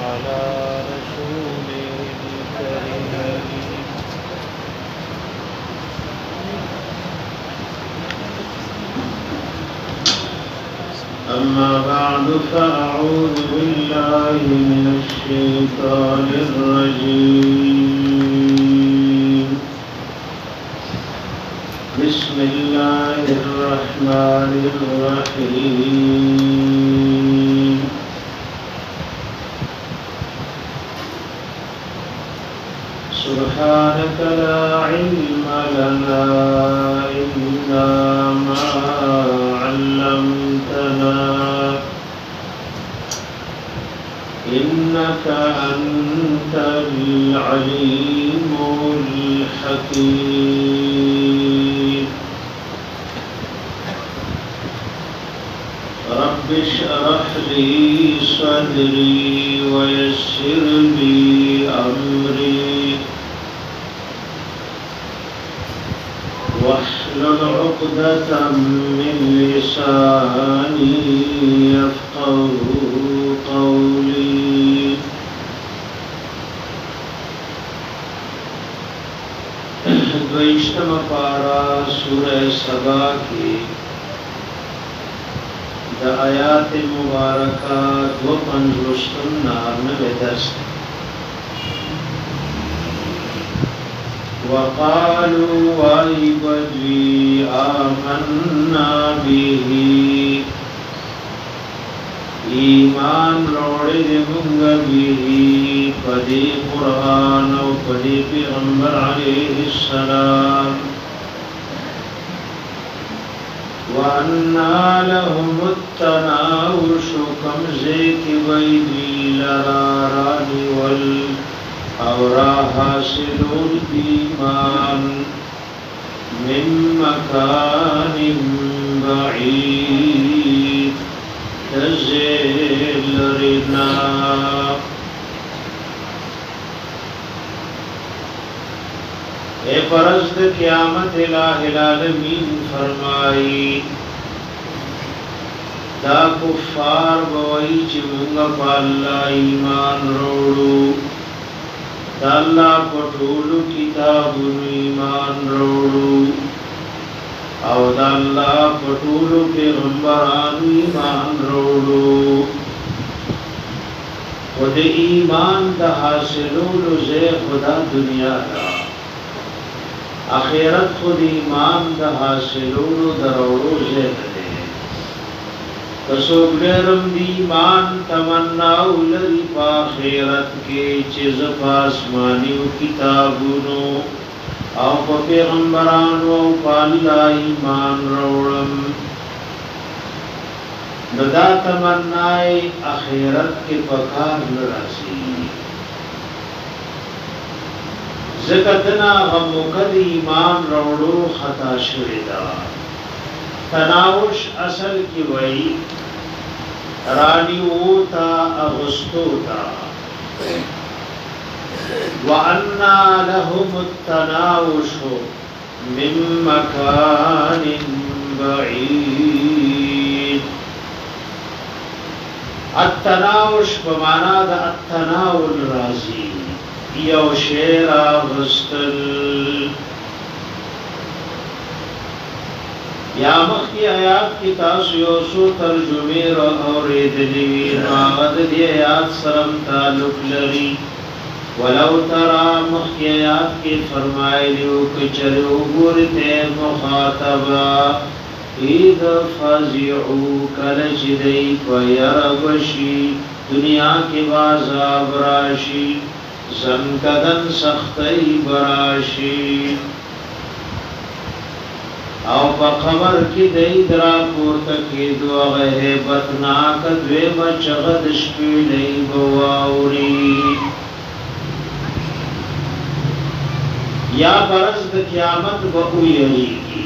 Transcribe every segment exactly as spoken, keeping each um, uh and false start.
على رسوله الكريم. أما بعد فأعوذ بالله من الشيطان الرجيم. بسم الله الرحمن الرحيم. سبحانك لا علم لنا إلا ما علمتنا إنك أنت العليم الحكيم. رب اشرح لي صدري ويسر لي أمري واحلل عقدة من لساني يفقهوا قولي. دویشتم پارا سورہ سبا کی دا آیات مبارکہ دو پنجوشتم نارنوے درس. وقالوا وَإِبَدْوِي آمَنَّا بِهِ ایمان روڑے دے منگا بِهِ پدی قرآن و پدی پیغمبر علیہ السلام. وَأَنَّا لَهُمُ التَّنَاوُشُ کمزے کی ویدی لرارانی وال اورا حاصلون ایمان من مکان بعید تزیل رنا. اے پرست قیامت الہ العالمین فرمائی دا کفار بوئی چی منگا پا اللہ ایمان روڑو دا اللہ پٹولو کتابون ایمان روڑو او دا اللہ پٹولو پیغمبران ایمان روڑو. خود ایمان دا حاصلولو زی خدا دنیا دا آخرت خود ایمان دا حاصلولو دا روڑو زی دا کسوک لیرم دی ایمان تمناو لری پا خیرت کے چیز پاسمانی و کتابونو او پا پیغمبرانو او پا اللہ ایمان روڑم. بدا تمنائی اخیرت کے پکار نراسی زکتنا غمکد ایمان روڑو خطا شویدہ. تناوش اصل کی وئی رانیوتا اغسطوتا. وَأَنَّا لَهُمُ التَّنَاوُشُ مِن مَكَانٍ بَعِيدٍ. التناوش بمانا دا التناول رازی یو شیر اغسطل. یا مخی آیات کی تاسو یوسو ترجمه را اوریدلی ناغد دی آیات سرم تعلق لری. ولو ترى مخی آیات کی فرمائی لیو کچریو گورتے مخاطبا اید فزعو کلچ دی پیربشی دنیا کی بازاب راشی زنکدن سختی براشی او پا خبر کی دی درا پورتا کی دو غیبت ناکد وی مچغد شپیلی بواوری. یا برزد قیامت بہو یریگی.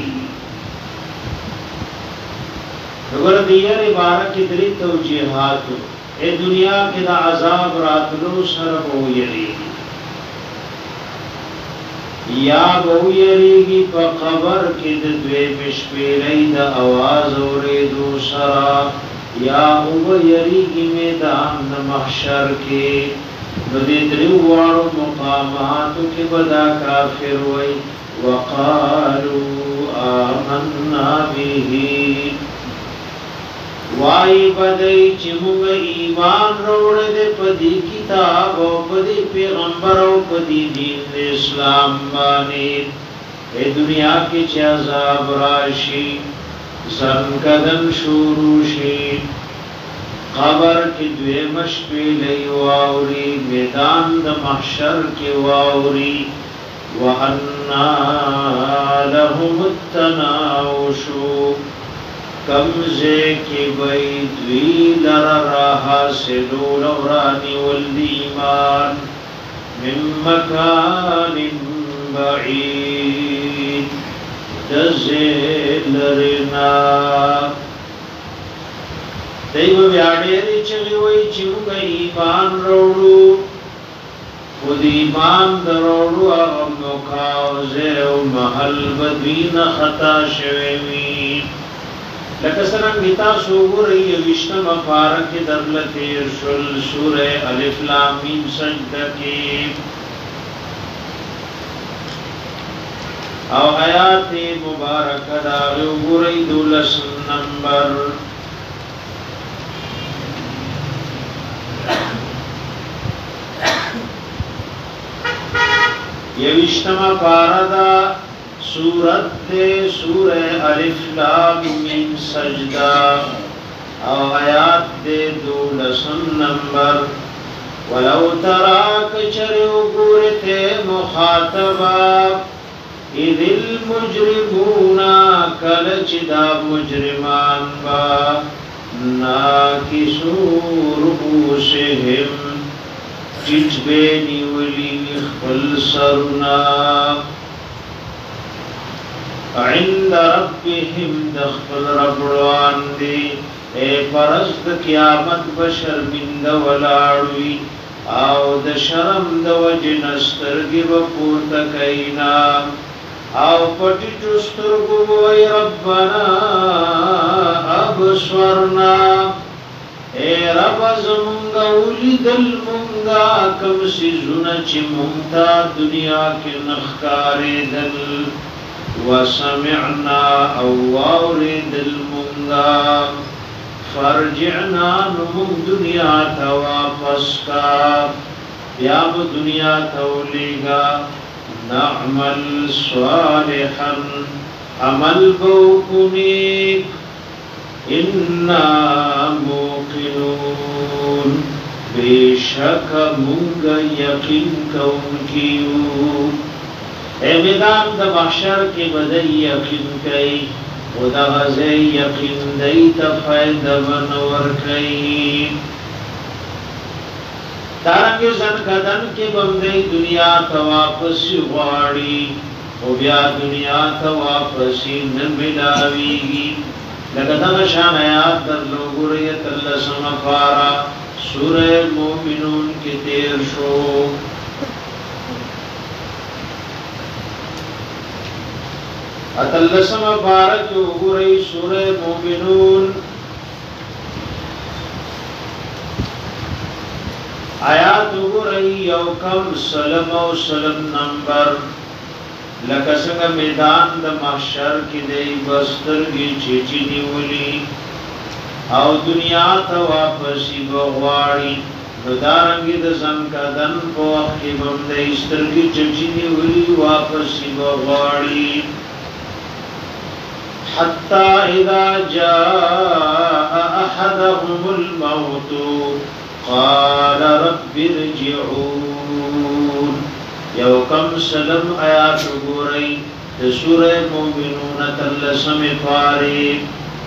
نگر دیر عبارت دری توجیحاتو اے دنیا کی دا عذاب راتلو سر بہو یریگی. یا بہو یریگی پا قبر کی دوی پشپیلی دا آواز اوری دو سرا یا او یریگی میدان محشر کے بدی دریوار مقاماتو کے بدا کافر وی وقالوا آمنا به وائی بدئی چمگ ایمان روڑ دے پدی کتاب و پدی پیغمبر و پدی دین اسلام بانے اے دنیا کی چھ عذاب راشی زنکدن شوروشی قبر کی دوے مشپی لئی واوری میدان دا محشر کی واوری وَأَنَّا لَهُمُ التَّنَاوُشُ کمزے کی بیدوی لرراہا سلو لورانی والایمان من مکان بعید دزیل رنا دیو بیاڑیری چلی وی چونگا ایمان روڑو خود ایمان دروڑو اغم مکاوزے و محل بدوین خطا شویوی لکه څنګه تاسو ګورئ وشتم پارک در لتیر شل سوره الف لام میم سجده کې او آیات مبارکه دا ګورئ دولس نمبر یوشتم پاردا سورت دے سورہ الف لام میم سجدہ او آیات دے دولسم نمبر ولو تراک چریو گورتے مخاطبا اذ المجرمون کلچدا مجرمان با ناکسو رؤوسہم چچ بے نیولی خپل سرنا عند ربهم دخل ربوان دی اے پرست قیامت بشر مند ولاړوي او د شرم د وجنسترګي وپورته کینا او پټي چسترګو وای ربنا ابصرنا اے رب زمونږ ولیدل مونږه کوم سيزونه چې مونږ دنیا کې نخکارې دل وسمعنا او وارد المنغا فرجعنا نمم دنیا تا واپس کا بیاب دنیا تولیگا نعمل صالحا عمل بوکنیک انا موقنون بیشک منگا یقین کون کیو اے میدان دا محشر کی بدئی یقین کئی و دا غزی یقین دی تفید منور کئی دارنگی زنکدن کی بمدئی دنیا تا واپسی غاڑی و بیا دنیا تا واپسی نملاویگی لگتا شان آیات در لوگوریت اللہ سمفارا سورہ مومنون کی تیر شو اتلسم بارک وګورئ سورہ مومنون آیات وګورئ یو کم سلم او سلم نمبر لکه څنګه میدان د محشر کې دی بسترګي چیچی نیولي او دنیا ته واپسی بغواړي نو دارنګي د زنکدن په وخت کې باندې سترګي چیچی نیولي واپسی بغواړي حتى إذا جاء أحدهم الموت قال رب ارجعون یو کم سلم آیات گورئی سورہ مومنون تلسم پاری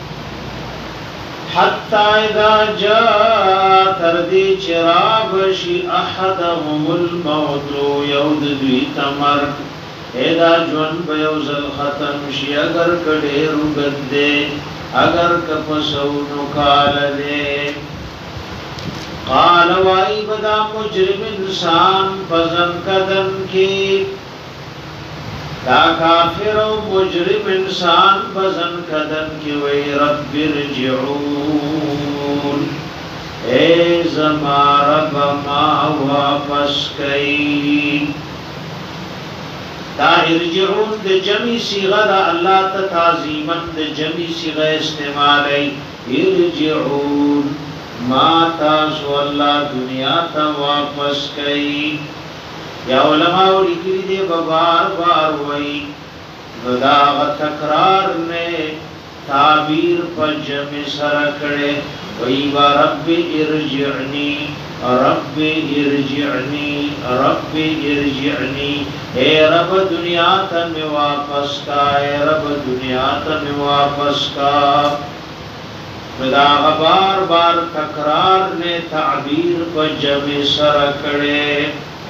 حتى إذا جاء تردی چرابشی أحدهم الموت یود دوی تمرک ایدا جون بیوزل ختم شی اگر کڑیر گد دے اگر کپسو نکال دے قال وائی بدا مجرم انسان پزن کدن کی دا کافر و مجرم انسان پزن کدن کی وی رب ارجعون ارجعون اے زما رب ما واپس کئی دا ارجعون د جمعی صیغه دا اللہ تا تعظیمن د جمعی صیغه استعمالی ارجعون ما تاسو اللہ دنیا تا واپس کئی یا علماء لکلی دے بار بار وئی نداغ تکرار نے تعبیر پر جمع سر کڑے وئی با رب ارجعنی رب ارجعنی رب ارجعنی اے رب دنیا تا میں واپس کا اے رب دنیا تا میں واپس کا نداغ بار بار تکرار نے تعبیر پر جمع سر کڑے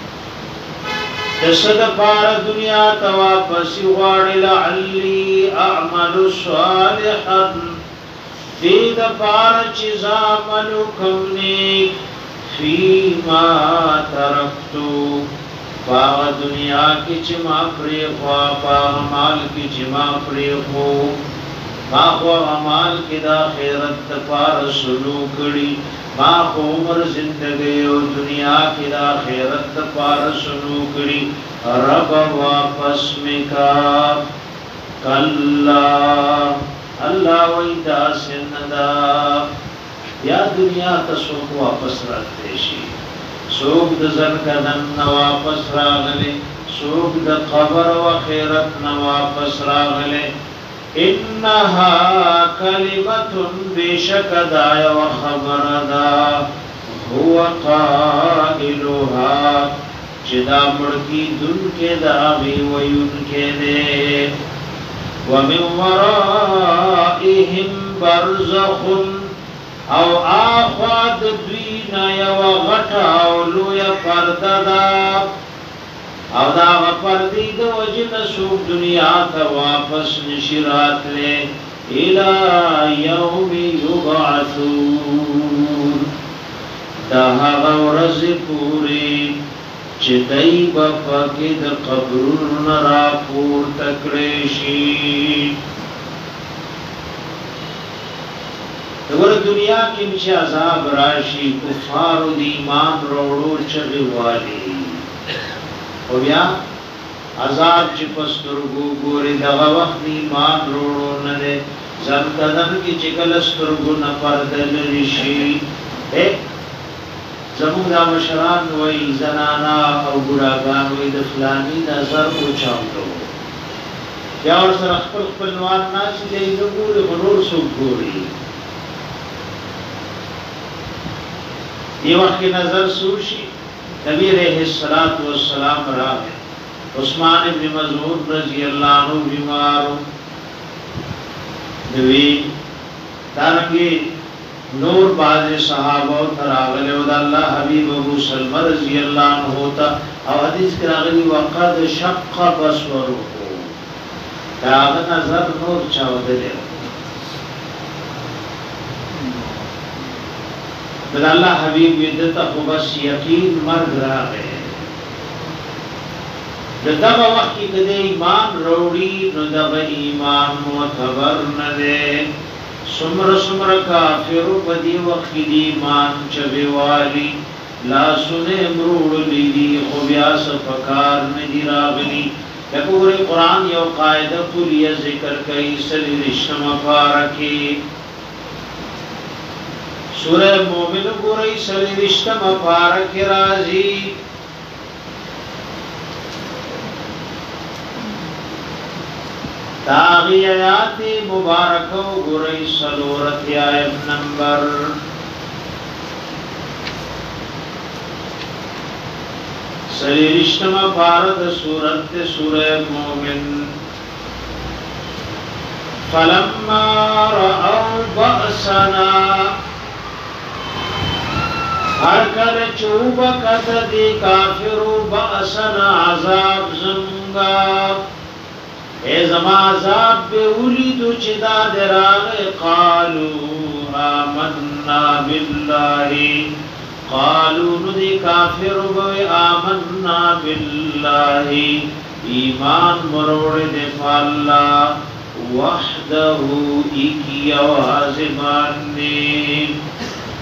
جسد پار دنیا تا واپسی غاڑ لعلی اعمل صالحا دید پار چیز عملو کم نیک فیما ترکتو پاغ دنیا کی چما پریخوا پاغ مال کی چما پریخو ما خو عمال کی دا خیرت پار سلو کری ما خو عمر زندگی و دنیا کی دا خیرت پار سلو کری رب واپس مکا کلا اللہ ویدہ سندا یا دنیا تا سوک واپس رکھتے شی سوک دا زنکدن واپس راغلے سوک دا قبر و خیرت واپس راغلے انہا کلمت بیشک دایا و خبر دا هو قائلها چدا مڑکی دن کے داغی ویون کے دے ومن ورائهم برزخ او آخواد دوینا یو غٹا او لویا پرددا او داغ پردی دو وجن سوک دنیا تا واپس نشرات لے الى یوم یبعثون داغ ورز پوری چدائی بفقد قبرون را پور تکریشی دور دنیا کی مچے عذاب راشی کفار و دیمان روڑو چغی والی او بیا عذاب چی پسترگو گوری دغا وقت ایمان روڑو ندے زمکدن کی چکل استرگو نپردل رشی ایک زمون دا مشران وی زنانا او گراگان وی دفلانی دا زر کو چاوتو یا اور سر اخپل اخپل نوان ناسی دے نگوری غنور سو گوری یہ وقت کی نظر سوشی نبی علیہ السلام راہ عثمان ابن مظعون رضی اللہ عنہ بیمارو نبی دارنگی نور باز صحابہ تراغلے و دا اللہ حبیب ابو سلمہ رضی اللہ عنہ ہوتا او حدیث کراغلی وقد شق بسورو داغ نظر نور چاودلے دا اللہ حبیب ویدتا خوبس یقین مرگ راغے دا دا وقت کی کدے ایمان روڑی نو دا ایمان معتبر ندے سمر سمر کافر بدی وقت دی ایمان چبی والی لا سنے مروڑ لیدی خوبیاس فکار ندی راغلی لکور قرآن یو قائدہ کلیہ ذکر کئی سلی رشتم پارکی سورہ مومن گوری سلی رشتم پارک رازی تاغی آیات مبارکو گوری سلورت آیت نمبر سلی رشتم پارد سورت سورہ مومن فلما رأوا بأسنا ہر کل چوبکت دی کافرو بأسنا عذاب زنگا اے زما عذاب بے اولیدو چدا دراغ قالو آمنا باللہ قالو ندی کافر بوی آمنا باللہ ایمان مروڑ دے فاللہ وحدہو ایکی آواز ماننے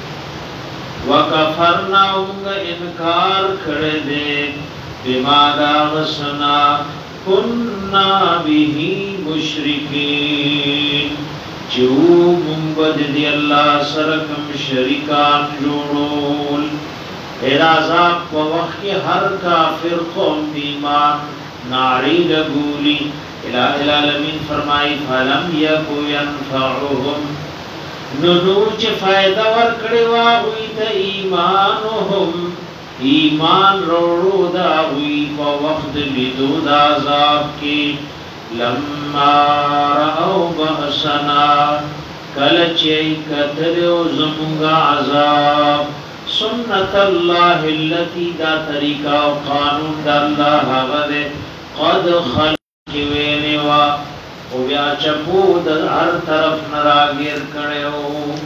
وکفرنا اونگا انکار کردے بما داغسنا کننا بیہی مشرکین چو منبد دی اللہ سرکم شرکان جوڑول ایر عذاب کو وقت کی ہر کافر قوم دیمان ناری لگولی الہ العالمین فرمائی فَلَمْ يَكُ يَنْفَعُهُمْ ننور چه فائدہ ورکڑی واغوی تا ایمانهم ایمان روڑو داغوی پا وقت لیدو دا عذاب کی لما رأو بأسنا کلچی کتلیو زمونگا عذاب سنت اللہ اللتی دا طریقہ و قانون دا اللہ غد قد خلق وینی و او بیا چپو دا ہر طرف نراگیر کڑیو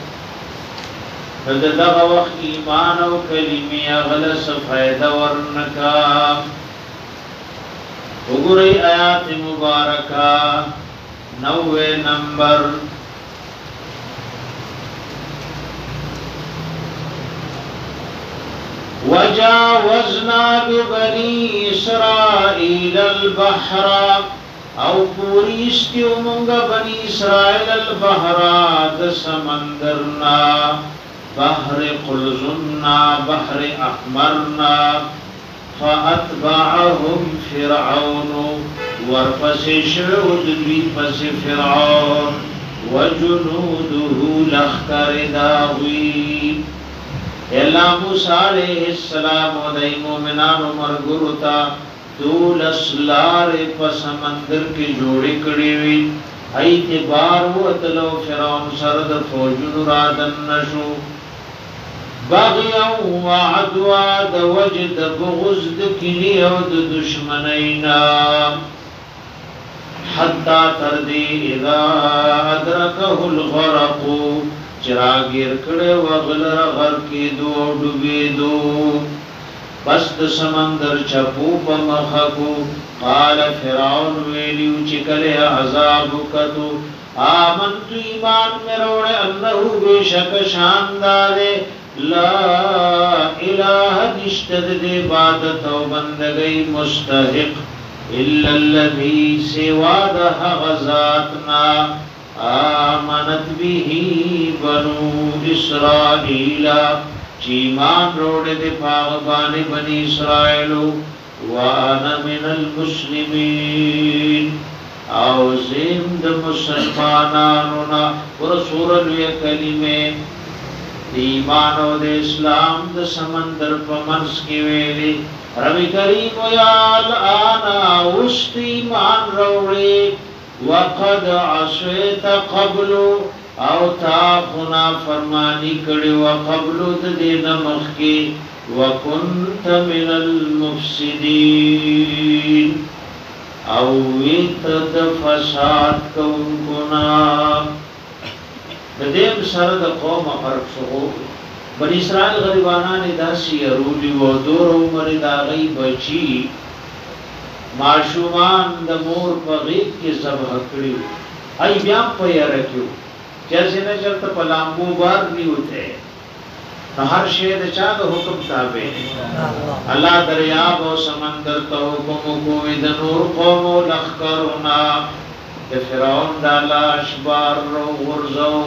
دا دغا وقت ایمان و کلمی اغلس فائدہ ورنکا اگری آیات مبارکہ نوے نمبر وجاوزنا ببنی اسرائیل البحر او پوریستیو منگا بنی اسرائیل البحر د سمندرنا بحر قلزنا بحر احمرنا فاتبعهم فرعون ورپس شعود دوی پس فرعون وجنوده لخکر داوی اللہ موسیٰ علیہ السلام و دائی مومنان و مرگرتا دول اسلار پا سمندر کی جوڑی کڑی وی ایت بار و اتلو فرعون سرد فوجن رادن نشو بغیاں و عدوا دا وجد بغز دکلی و دا دشمنینا حتی تردی اذا ادرکه الغرقو چراغیر کڑے وغلر غر کی دو ڈوبی دو پست سمندر چپو پا مخکو قال فرعون ویلیو چکلے عذاب کتو آمنتو ایمان میں روڑے انہو بے شک شاندارے لا الہ نشتد دے عبادت و بندگی مستحق الا الذی سوادہ غزاتنا آمنت به بنو اسرائیل چیمان روڑے دے پاغبانی بنی اسرائیلو وانا من المسلمین او زیم دا مسلمانانونا ورسول الوی کلمے ایمان و دے اسلام دا سمندر پا منس کی ویلی ربی کریم و یا الآنا وست ایمان روڑے وقد عصیت قبل او تا خنا فرمانی کڑی وقبل دین مخی وکنت من المفسدین او ویت د فساد کون کنا دیم سرد قوم فرق شو بنی اسرائیل غریبانان داسی ارولی و دور عمر داغی بچی معشومان د مور په غیب کې ذبح کړیو ای بیا په یاره کېو جیسے نه چلته په لامبو بار نیوته هر شی د چا د حکم تابع الله دریاب او سمندر ته حکم کوي د نور قوم او لخرنا د فرعون د لاش بار ورزو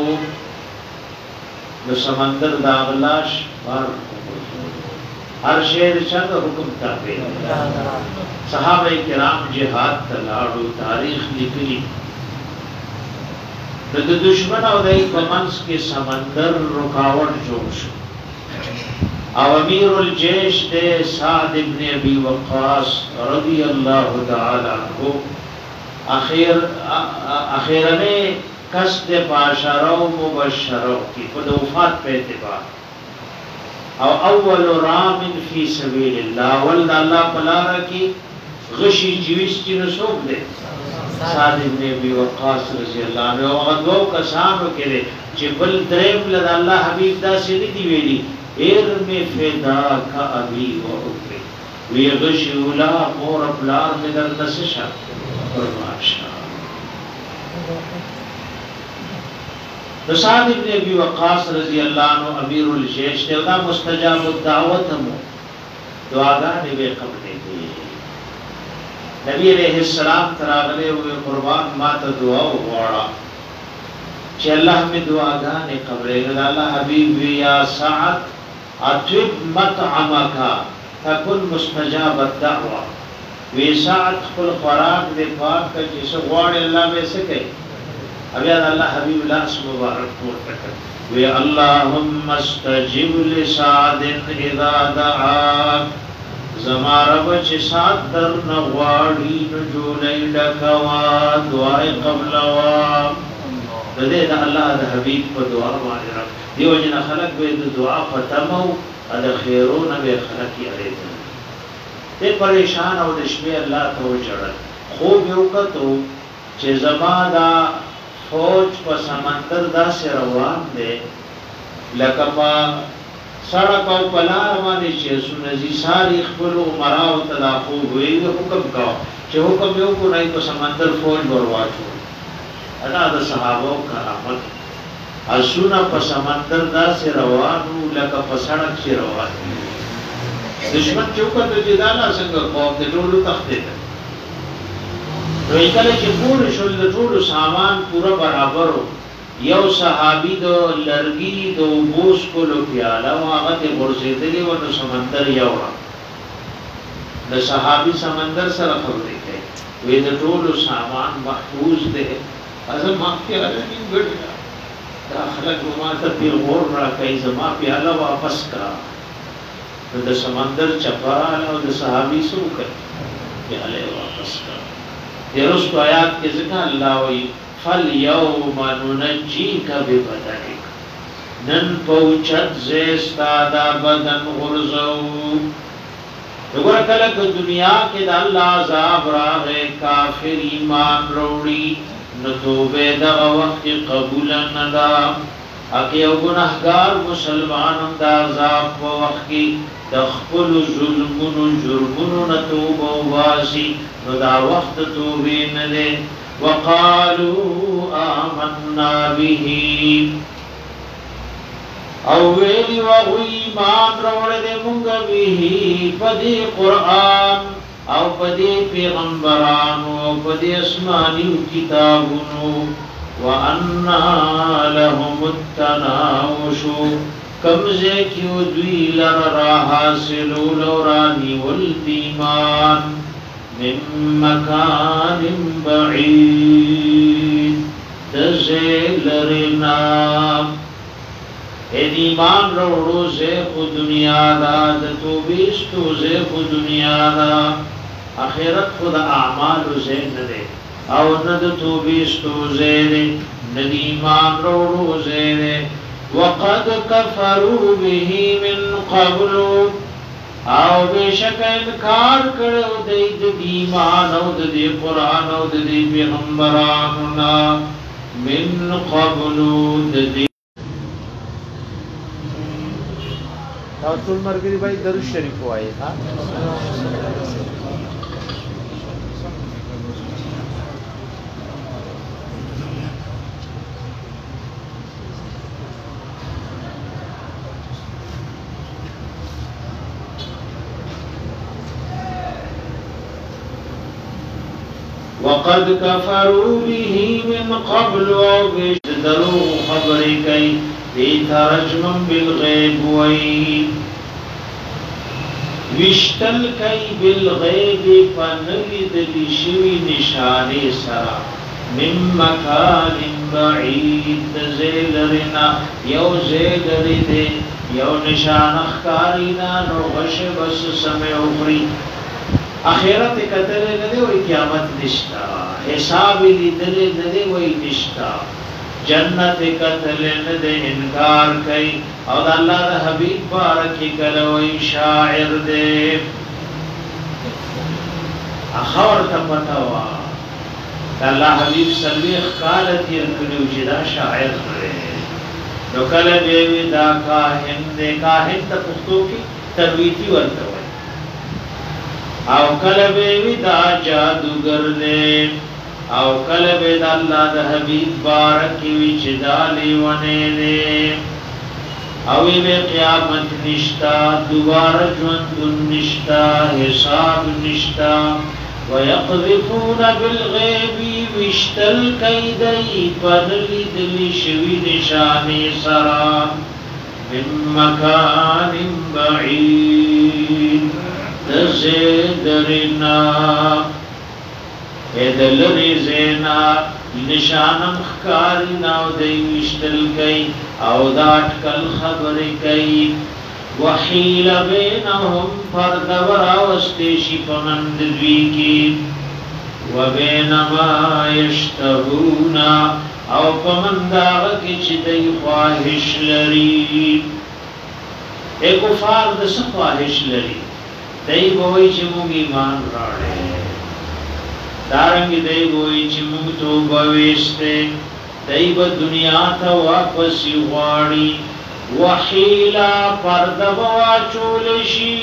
د سمندر د لاش بار ہر شہر چند حکم تابع صحابہ کرام جہاد تلاڑو تاریخ لکلی د دشمن او دای په منځ کې سمندر رکاوټ جوړ شو او امیر الجيش دے سعد ابن ابي وقاص رضی اللہ تعالی عنہ اخیر اخیرنے قصد پاشارو مبشرو کی خود وفات پہ اعتبار او اول رام فی سبیل اللہ ولد اللہ پلارا کی غشی جویستی نسوک دے سعد ابن ابی وقاص رضی اللہ عنہ وغد دو کسانو کرے چی بل درم لد اللہ حبیب دا سے ندی ویلی ارم فدا کا ابی و اکری وی غشی اولا مور اپلار میں در نسشا فرماشا نو سعد ابن ابي وقاص رضی الله عنه امیر الجيش ته دا مستجاب الدعوت مو دعاګانې به قبلې دي. نبی عليه السلام تراغله او قربان ما ته دعا وغواړه چې الله می دعاګانې قبلې. الله حبيب یا سعد اطب مطعمك تكن مستجاب الدعوه. وی سعد خپل خوراک دې پاک ته چې څو غواړي الله به سکے. بیا الله حبیب الله اسم مبارک ورته وی اللهم استجب لسعد اذا دعاك. زما رب چې سعد در نغواړي نو جوړې ډکوا دعای قبل وا دې د الله د حبیب په دعا باندې را دیو جن خلق به د دعا ختمو د خیرونه به خلق یې اړې ته پریشان او د شپې الله ته وجړل. خو یو کتو چې زما دا فوج په سمندر داسې روان دی لکه په سړک او په لار باندې چې سنځي ساري خپل عمرا او تلاخو وي حکم کا چې حکم یو کو نه په سمندر فوج ورواچو. ادا د صحابه کرامت اسونه په سمندر داسې روانو لکه په سړک چې روان دشمن چوکته جداله څنګه قوم د ټولو تخته ده. نو کله چې پوره شول د ټولو سامان پورا برابر یو صحابي د لرګي د بوس کولو پیاله او هغه ته ورسېدلی و نو سمندر یو د صحابي سمندر سره خبرې کوي وې د ټولو سامان محفوظ ده. ازم ما کې راځي ګډ دا خلک ما ته په غور را کوي زما پیاله واپس کا د سمندر چپراله او د صحابي سو کوي پیاله واپس کا. دیرس کو آیات کے ذکر اللہ وی فَالْيَوْمَ نُنَجِّيكَ بِبَدَنِكَ. نن پوچت زیستادا بدن غرزو. اگر کلک دنیا کے دا اللہ عذاب راغے کافر ایمان روڑی نتوبے دا وقت قبول ندا. اکی او گناہگار مسلمانم دا عذاب و وقت کی دخپل ظلمون جرمون نتوب و واسی نو دا وقت توبی ندے. وقالوا آمنا به او ویلی وغو ایمان روڑ دے منگا به پدی قرآن او پدی پیغمبرانو او پدی اسمانی کتابونو وَأَنَّا لَهُمُ التَّنَاوُشُ کمزے کیو دوی لر را حاصلو لورانی والدیمان من مکان بعید دزے لرنا. اے دیمان روڑو زیخ دنیا دا دتو بیستو زیخ دنیا دا. آخرت خود اعمال زیخ ندے او ند توبیستو زیرے ندیمان روڑو زیرے. وقد کفروا به من قبل او بشک انکار کرو دید دیمان او دید قرآن او دید پیغمبراننا من قبل دید. تاثل مرگری بھائی درود شریف ہوئی ہاں وقد كفروا به من قبل وبدروا خبري كي ديتا رجما بالغيب وي وشتل كي بالغيب فنويد لشوي نشاني سرا من مكان بعيد زيلرنا يو زيلر يو نشان اخكارنا نغش بس سمع اخري. آخرت قتل ندے وی قیامت نشتا. حساب لیدل ندے وی نشتا. جنت قتل ندے انکار کئی او دا اللہ دا حبیب بارکی کلوی شاعر دے. اخور تا پتاوا دا اللہ حبیب سلوی اخکالتی انکلیو جدا شاعر کرے. نو کل بیوی دا کاہن دے کاہن تا پختو کی ترویتی ورطوئی او کله به دا جادوګر دې او کله به د الله د حبیب بارک وی چې دالی ونه دې او به قیامت نشتا دوباره ژوند نشتا حساب نشتا ويقذفون بالغيب واشتل كيدي فنلي دل شوي نشاني سرا من مكان بعيد تزدرنا ادلري زينا نشانم خکارنا او دی وشتل کئی او داٹ کل خبر کئی وحیل بینهم پردورا وستیشی پمند دوی کی وبین ما یشتهونا او پمند آغا کچ دی خواهش لری اے کفار دس خواهش لری دی بوئی چی مونگ ایمان راڑے دارنگی دی بوئی چی مونگ توبہ ویستے دی با دنیا تا واپس غاڑی وحیلا پردبوا چولشی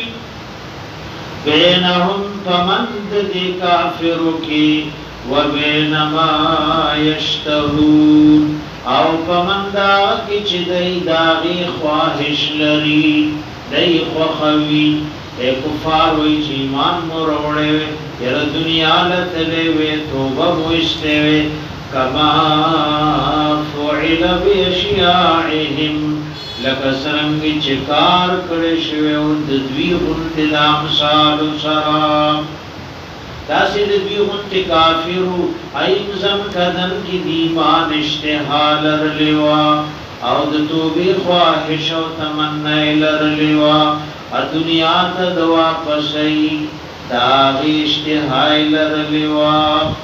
بینهم پمند دی کافرو کی و بین ما یشتهون او پمندا کی چی دی داغی خواهش لری دی خوخوی اے کفار وی چی ایمان مروڑے وی یر دنیا لتلے وی توبہ موشتے وی کما فعل بیشیاعهم لکه سرنگی چکار کڑی شوی و ددوی غنتی دا امثال سرا داسی ددوی غنتی کافرو ایمزم کدن کی دیمان اشتحال رلیوا او دتوبی خواهش و تمنی لرلیوا دنیا تا دوا پسی داغی اشتحال لرلیوا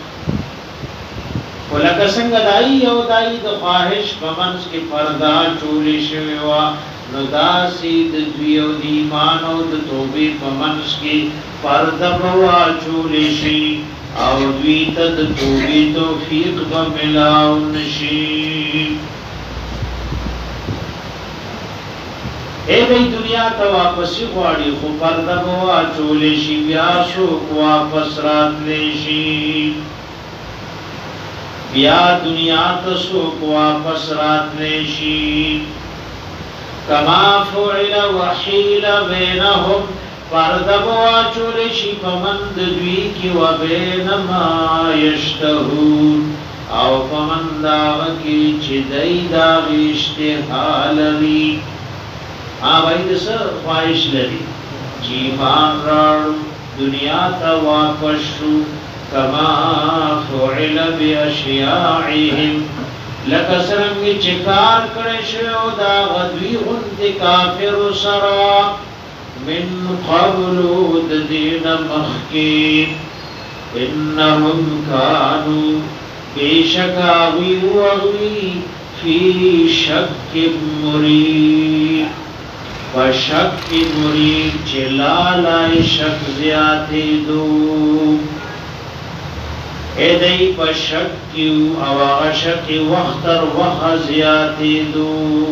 ولکه څنګه دای او دای د خواهش پمنس کې پردا چولې شوی وا نو داسې د دوی او د ایمان او د توبې پمنس کې پردا بوا چولې شي او دوی ته د توبې توفیق به ملاو نشي اے بھئی دنیا ته واپس غواړي خو پردا بوا چولې شي بیا شو واپس راتلې شي بیا دنیا تسوک واپس رات لیشی کما فعل وحیل بینهم پردب واچولشی پمند دوی کی و بین ما یشتهون او پمند آغا کی چی دی داغی اشتحال لی آبائی دسا خواهش لری جیمان راڑو دنیا تا واپس شو کما فعل بیاشیاعهم لکسرنگی چکار کرشو دا غدوی غند کافر سرا من قبلو ددین مخکین انہم کانو بیشکاوی وغوی فی شک مرید و شک مرید چلالای شک زیادی دو اے دی پا شک کیو او آغا شک وقتر وخزیاتی دو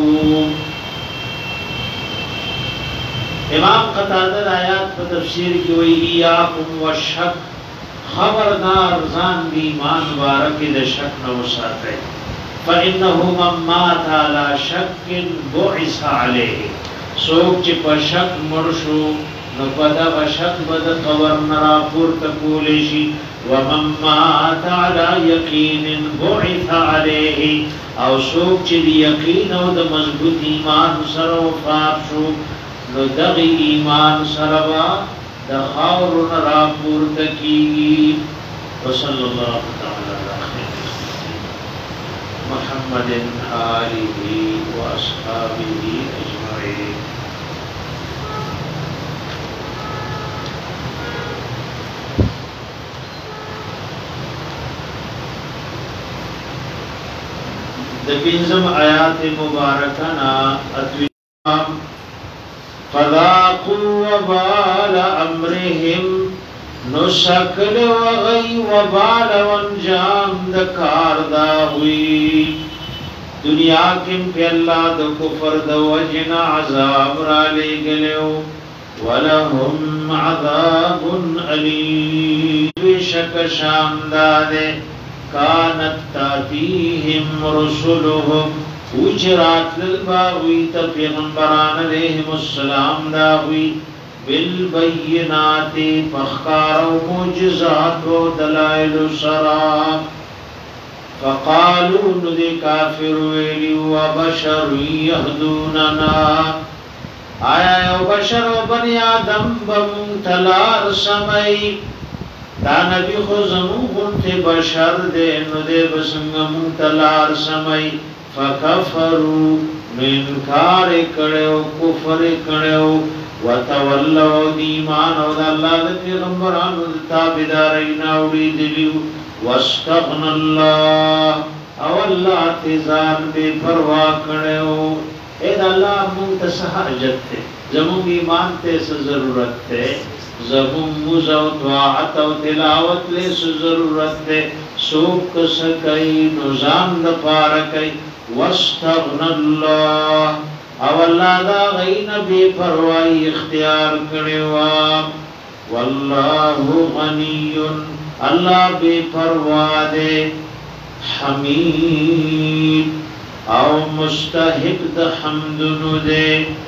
امام قطادر آیات پا تفسیر کی وی ایاکم و شک خبردار زان بیمان بارکی دا شک نو ساتے فَإِنَّهُ مَنْ مَاتَ عَلَى شَكٍ بُعِثَ عَلَيْهِ سوک چی پا شک مرشو نو پدا و شک بد قبر نرا پورت کولیشی وَمَنْ مَاتَ عَلَى يَقِينٍ بُعِثَ عَلَيْهِ او سوک چی دی یقین او دا مضبوط ایمان سر وفات شو نو دغی ایمان سروا دا خاور نرا پورت کی وصلی اللہ تعالی محمد آلہ و اصحابہ اجمعین دپینزم آیات مبارکنا اتویام فذاقوا وبال امرهم نسکل وغی وبال وانجام دکار داوی دنیا کم پی اللہ دا کفر دا وجنا عذاب را لے گلیو ولهم عذاب علیم شک شام دادے كانت تاتيهم رسلهم وجرات للباغوی تا پیغمبران علیہم السلام داوی بالبینات فخار و معجزات و دلائل سرا فقالوا ندی کافر ویلی و بشر یهدوننا آیا یو بشر و بنی آدم بمتلار سمئی دا نبی خو زمون غنت بشر دے ندی بسنگ متلار سمئی فکفروا انکار کړو کفر کړو وتولوا ایمان او د الله د پیغمبرانو تابعدارین او دیو واستغنى الله او الله تزان بے پروا کړو اے الله مونږ ته حاجت ته زموږ ایمان ته ضرورت ته زموږ موزو طاعت او تلاوت له ضرورت ته سوک سکای نظام د پاره کوي واستغنى الله او الله دا غین بے پروايي اختیار کړو والله غنی الله بے پروا دے حمید او مستحق د حمد نو دے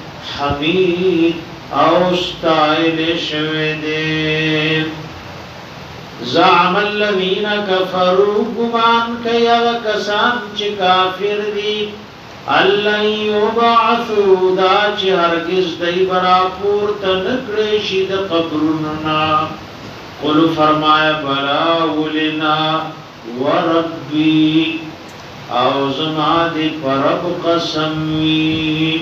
حمید او استایل شوه دے زعم الذين كفروا گمان کیا کسان چې کافر دي الله یبعثوا دا چې هرگز دای برا پور تنکړي شي د قبرنا قل فرمایا بلا ولنا وربي او زما دي پرب قسم وی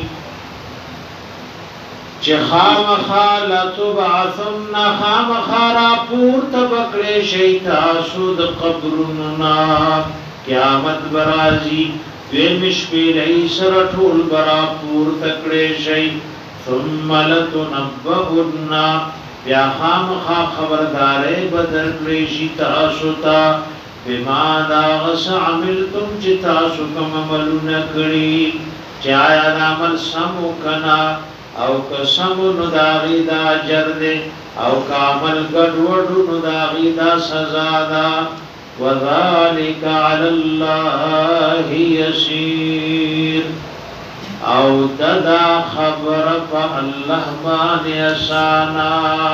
چې خامخالت بعثن خامخارا پور تبکړې شي تاسو د قبرنا قیامت برازي ویمش پیلئی سر ټول برا پور تکړې شي ثم لتنبؤن بیا خامخا خبردارې بدل کړې شي تاسو ته بما دا غس عملتم چې تاسو کوم عملونه کړی چې آیا عمل سمو کنا او قسم نو داغی دا اجر دے او کامل گڑوڑو نو داغی دا سزا دا وذالک علی اللہ یسیر او ددا خبر پا اللہ بان یسانا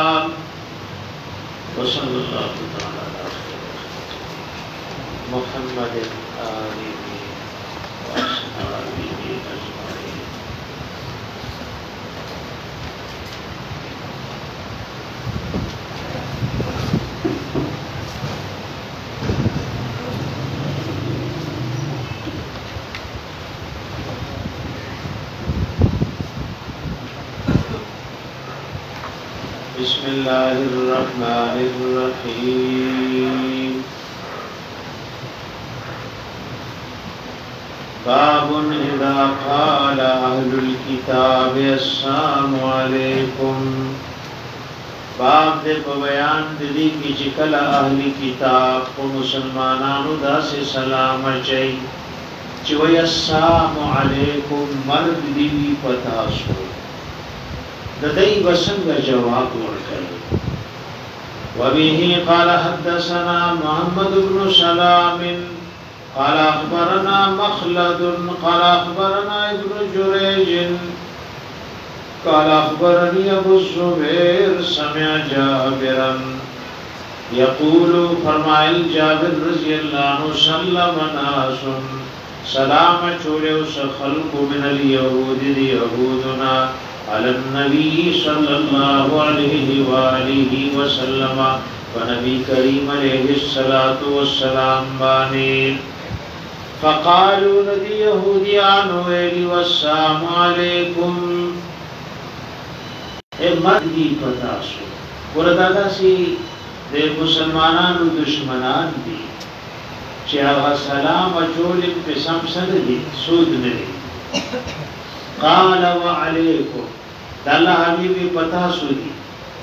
وصل اللہ تعالی محمد آلی وصحابی بسم الله الرحمن الرحيم باب إذا قال أهل الكتاب السلام عليكم باب دے بیان دلی کی چکل اهل کتاب کو مسلمانانو دا سے سلام چاہی چوئی السلام علیکم مرد دیوی پتاسو ددئی بسنگ جواب ورکړي وبه قال حدثنا محمد بن سلام قال اخبرنا مخلد قال اخبرنا ابن جريج قال اخبرني ابو الزبير سمع جابرا يقول فرمائل جابر رضي الله عنه سلم ناس سلام چولیو سخلق من اليهود دي يهودنا على النبي صلى الله عليه وآله وسلم ونبي كريم عليه الصلاة والسلام باني فقالوا لدي يهوديان ويلي والسلام عليكم امت دی پتاسو وردادا سی دے مسلمانانو دشمنان دی چه اغا سلام اچولم پسم سن دی سود ندی قال وعليكم دالله حبيبي پتاسو دی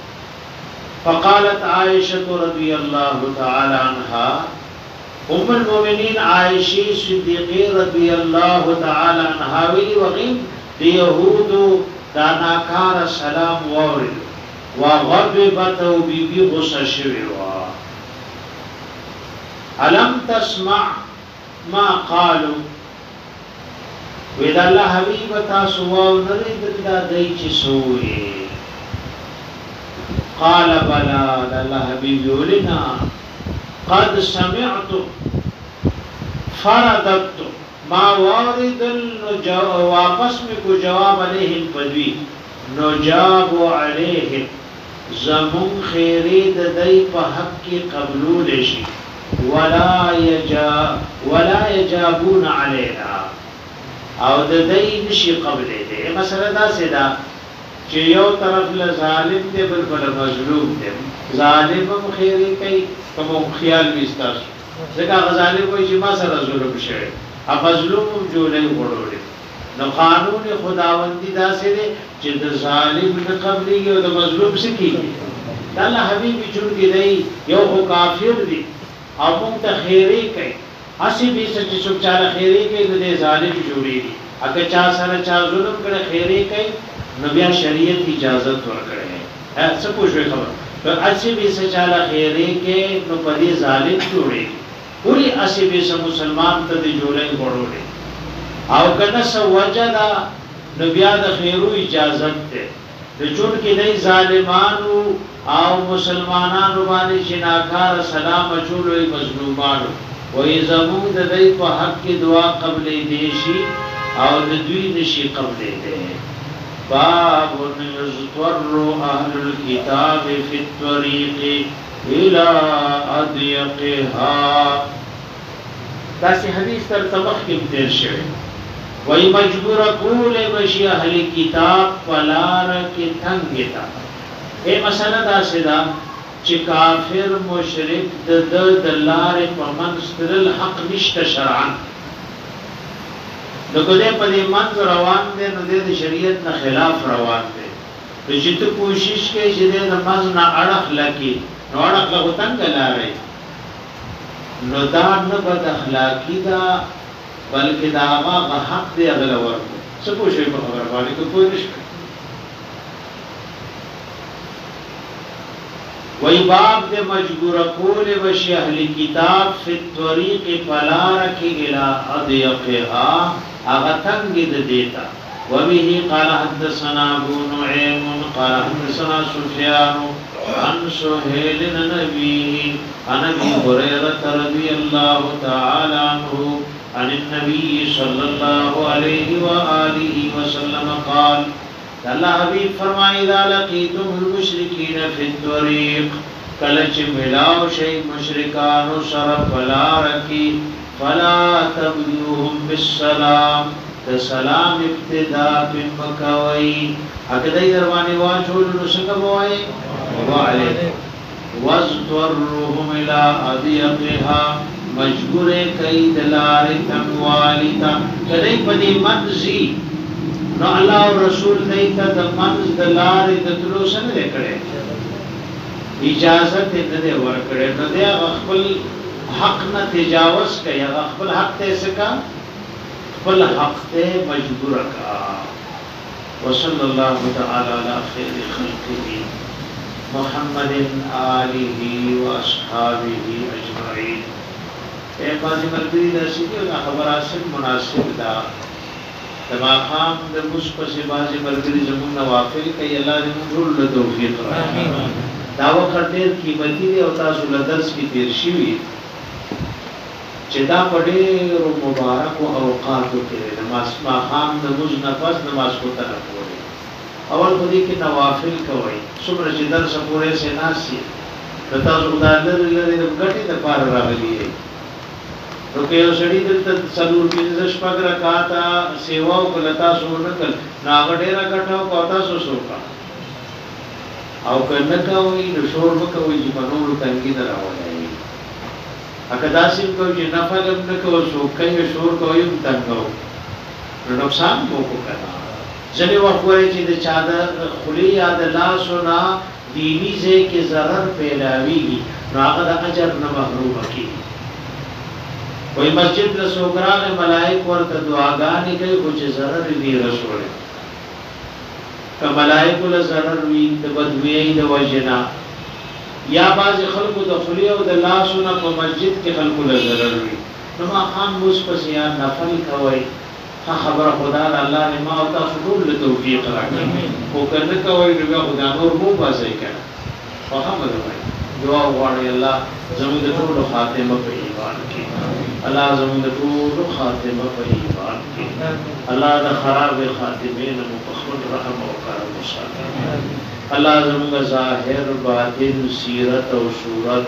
فقالت عائشة رضي الله تعالى عنها ام المؤمنين عائشة صديقي رضي الله تعالى عنها وی وغیم دی یهودو دا ناکار سلام وورد و غضبت و بی بی غصه شوی و الم تسمع ما قالوا وید الله حبیب تاسو او نرید دا دای چې سوې قال بلا الله حبیب یولنا قد سمعت فردت ما وارد واپس میں کو جواب علیہم پدوی نو جاب علیہم زمون خیرید دای په حق کی قبول شي ولا یجا ولا یجابون علینا او د دای نشي قبل دې مسله دا سدا چې یو طرف له ظالم دی بل بل مظلوم دی ظالم هم خیری کوي کوم خیال وستاس ځکه ظالم کوئی چې ما سره ظلم شوی ا مظلوم هم جوړي وړوړي نو قانون خداوندی دا سره چې د ظالم نه قبليږي او د مظلوم سکیږي الله حبيبي جوړ دی یو هو کافر دی او موږ ته خیری کوي اسی بھی سچ چوک چاله خیری کوي د ظالم جوړي دي اګه چا سره چا ظلم کړي خیری کوي نو بیا شریعت اجازه ورکړي ہے څه پوښوي خبر تو اسی بھی سچ چاله خیری کوي نو پدې ظالم جوړي پوری اسی بھی سم مسلمان ته دی جوړي وړوړي او کنه سو وجدا نو بیا د خیرو اجازه ده د چون کې نه ظالمانو او مسلمانانو باندې چې ناکار سلام چولوي مظلومانو وې زموږ د دې په حق کې دعا قبلې دي شي او د دوی نشي قبلې دي باب یذکر اهل الكتاب فی الطريق الى اضيقها دا سي حدیث تر تمخ کې تیر شوی وې مجبور کول بشي اهل کتاب ولار کې څنګه تا اے مسله دا سدا چې کافر مشرک د د دلارې په منسترل حق نشته شرعاً نو کله په دې منځ روان دي نو د شریعت نه خلاف روان دي چې ته کوشش کوي چې د نماز نه اړه لکې نو اړه له څنګه لارې نو دا نه بد اخلاقی دا بلکې دا هغه حق دی هغه ورته څه پوښي په خبره باندې کو پوه نشي وی باب دے مجبور کول وشی اہل کتاب فی الطریق فلارک الى اضیقها اغتنگ دے دیتا وبه قال حدثنا ابو نعیم قال حدثنا سفیان عن سہیل نبی عن ابی هریرہ رضی اللہ تعالی عنہ عن النبی صلی اللہ علیہ وآلہ وسلم قال اللہ حبیب فرمائی اذا لقیتم المشرکین فی الطریق کلچ ملاو شئی مشرکانو سر فلا رکی فلا تبدوهم بالسلام تسلام ابتدا پن مکوئی اکدائی دروانی واجول نسک بوائی وعلیکم وَازْدُرُّهُمْ إِلَىٰ أَضْيَقِهَا مجبور کئی دلار تنگوالیتا کدی پدی منزی نو اللہ و رسول دیتا دا منز دلار دتلو سن دے کڑے اجازت دے ورکڑے نو دے اغفل حق نہ تجاوز کئی اغفل حق تے سکا اغفل حق تے مجبور کا وصل اللہ تعالی علی خیر خلقه محمد آلہ و اصحابہ اجمعین اے بازی ملگری دا سیدی و خبر آسن مناسب دا دما خام دا مصپس بازی ملگری زمون نوافل کئی اللہ نے مجھول لدوفیق رہا دا وقت دیر قیمتی دی او تاسو لدرس کی تیر شوی چدا پڑے رو مبارک و اوقاتو کرے نماز ما خام دا مجھ نفس نماز کو طرف ہو رہے اول خودی کی نوافل کوئی سمر چی درس پورے سے ناسی تاسو دا لر لر گٹی دا پار راغلی ہے تو کہ یو سړی دلته څلور پنځه شپږ رکعاته سیوا وکړه تاسو ورنکل ناغه ډیره کټاو کو تاسو سوکا او کنه کوي نو شور وکوي چې منور تنګي دراوړای اګه داسیم کوي چې نفل نه کوي سوکای شور کوي تنګو نو نقصان مو کو کنه ځنه وخوي چې د چا د خلی یاد لاسو نا دینی سے کې zarar پیلاویږي نو هغه د اجر نه محروم کیږي کوئی مسجد له سوګراغ ملائک ورته دعاګانې کوي خو چې zarar دی رسول ک ملائک له zarar وی د بدوی د وجنا یا باز خلقو د خلی او د لاسونه په مسجد کې خلقو له ضرر وي نو ما خان موس پس یا نفل کوي خبر خدا الله نے ما او تاسو ټول له توفیق راکړي او کنه کوي نو خدا نور مو باسي کنه په خبره وای دعا وغواړي الله زموږ د ټول خاتمه په ایمان کې الله زموږ د ټول خاتمه په ایمان کې الله د خراب خاتمه نه مخفض رحم او کرم وساتي الله زموږ ظاهر باطن سیرت او صورت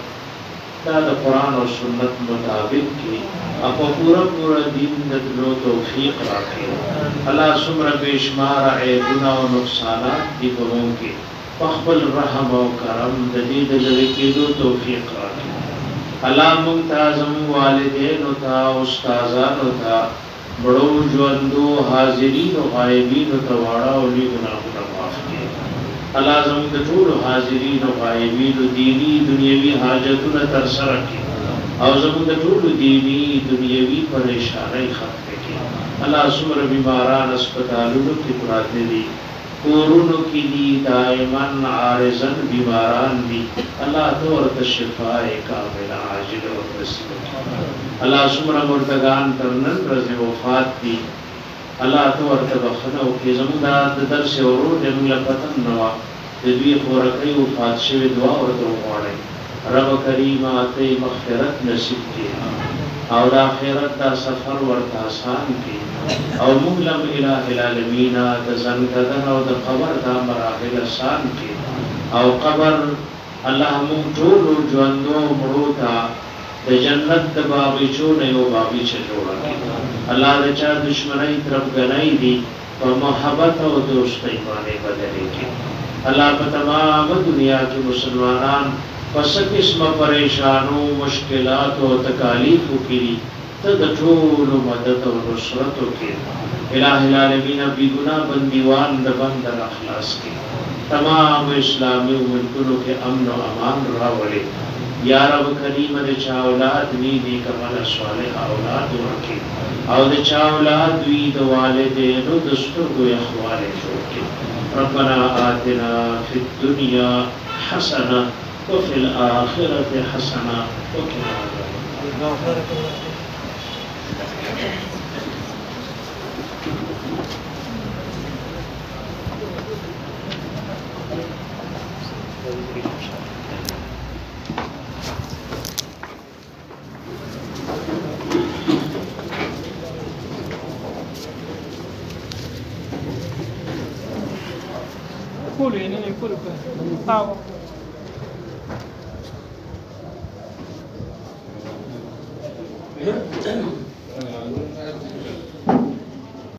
دا د قران او سنت مطابق کې اپا پورا پورا دین ندلو توفیق راکھے اللہ سمر بیشمار عیبنا و نقصانات دی قرون کے پخبل رحم و کرم ددید لرکی دو توفیق راکھے اللہ ممتازم والدین تا استازان تا بڑو جوندو حاضرین و غائبین تا وارا ولی گناہونا معاف کے اللہ زمون دطول حاضرین و غائبین و دینی دنیاوی حاجتون ترسر کے او زمون د ټول دینی دنیوي پریشانای ختم کړي الله سمره بیماران هسپتالونو کې پراته دي کورونو کې دي دائما عارضن بیماران دي الله تورته شفاء کامل عاجل او رسید الله سمره مرتگان ترنن ورځ وفات دي الله تورته بخنه او کې زمون د درس اورو د موږ پتن نو د دوی خورکې وفات شوی دعا ورته وغواړي رب کریم آتے مغفرت نصیب کی او دا آخرت دا سفر ورد آسان کی او مغلم الہ العالمین دا زنگدن او دا قبر دا مراحل آسان کی او قبر اللہ ممتولو جواندو مروتا دا جنت دا باغیچو نیو باغیچ جوڑا کی اللہ دا چا دشمنی طرف گنائی دی و محبت او دوستی بانے بدلے کی اللہ پا تمام دنیا کی مسلمانان پس قسم پریشانو مشکلات و تکالیفو کی تد ټول مدد و نصرتو کی الہ العالمین بی گناہ بندیوان د بندر اخلاص کی تمام اسلامی ملکونو کے امن و امان راولے یا رب کریم د چا اولاد نی نیک عمل صالح اولاد ورکی او د چا اولاد وی د والدینو دسترګو اخوال جوړ کی ربنا آتنا فی الدنیا حسنه وفي الآخرة حسنة وقنا عذاب Cool, ini ni cool kan? Tahu. Yeah.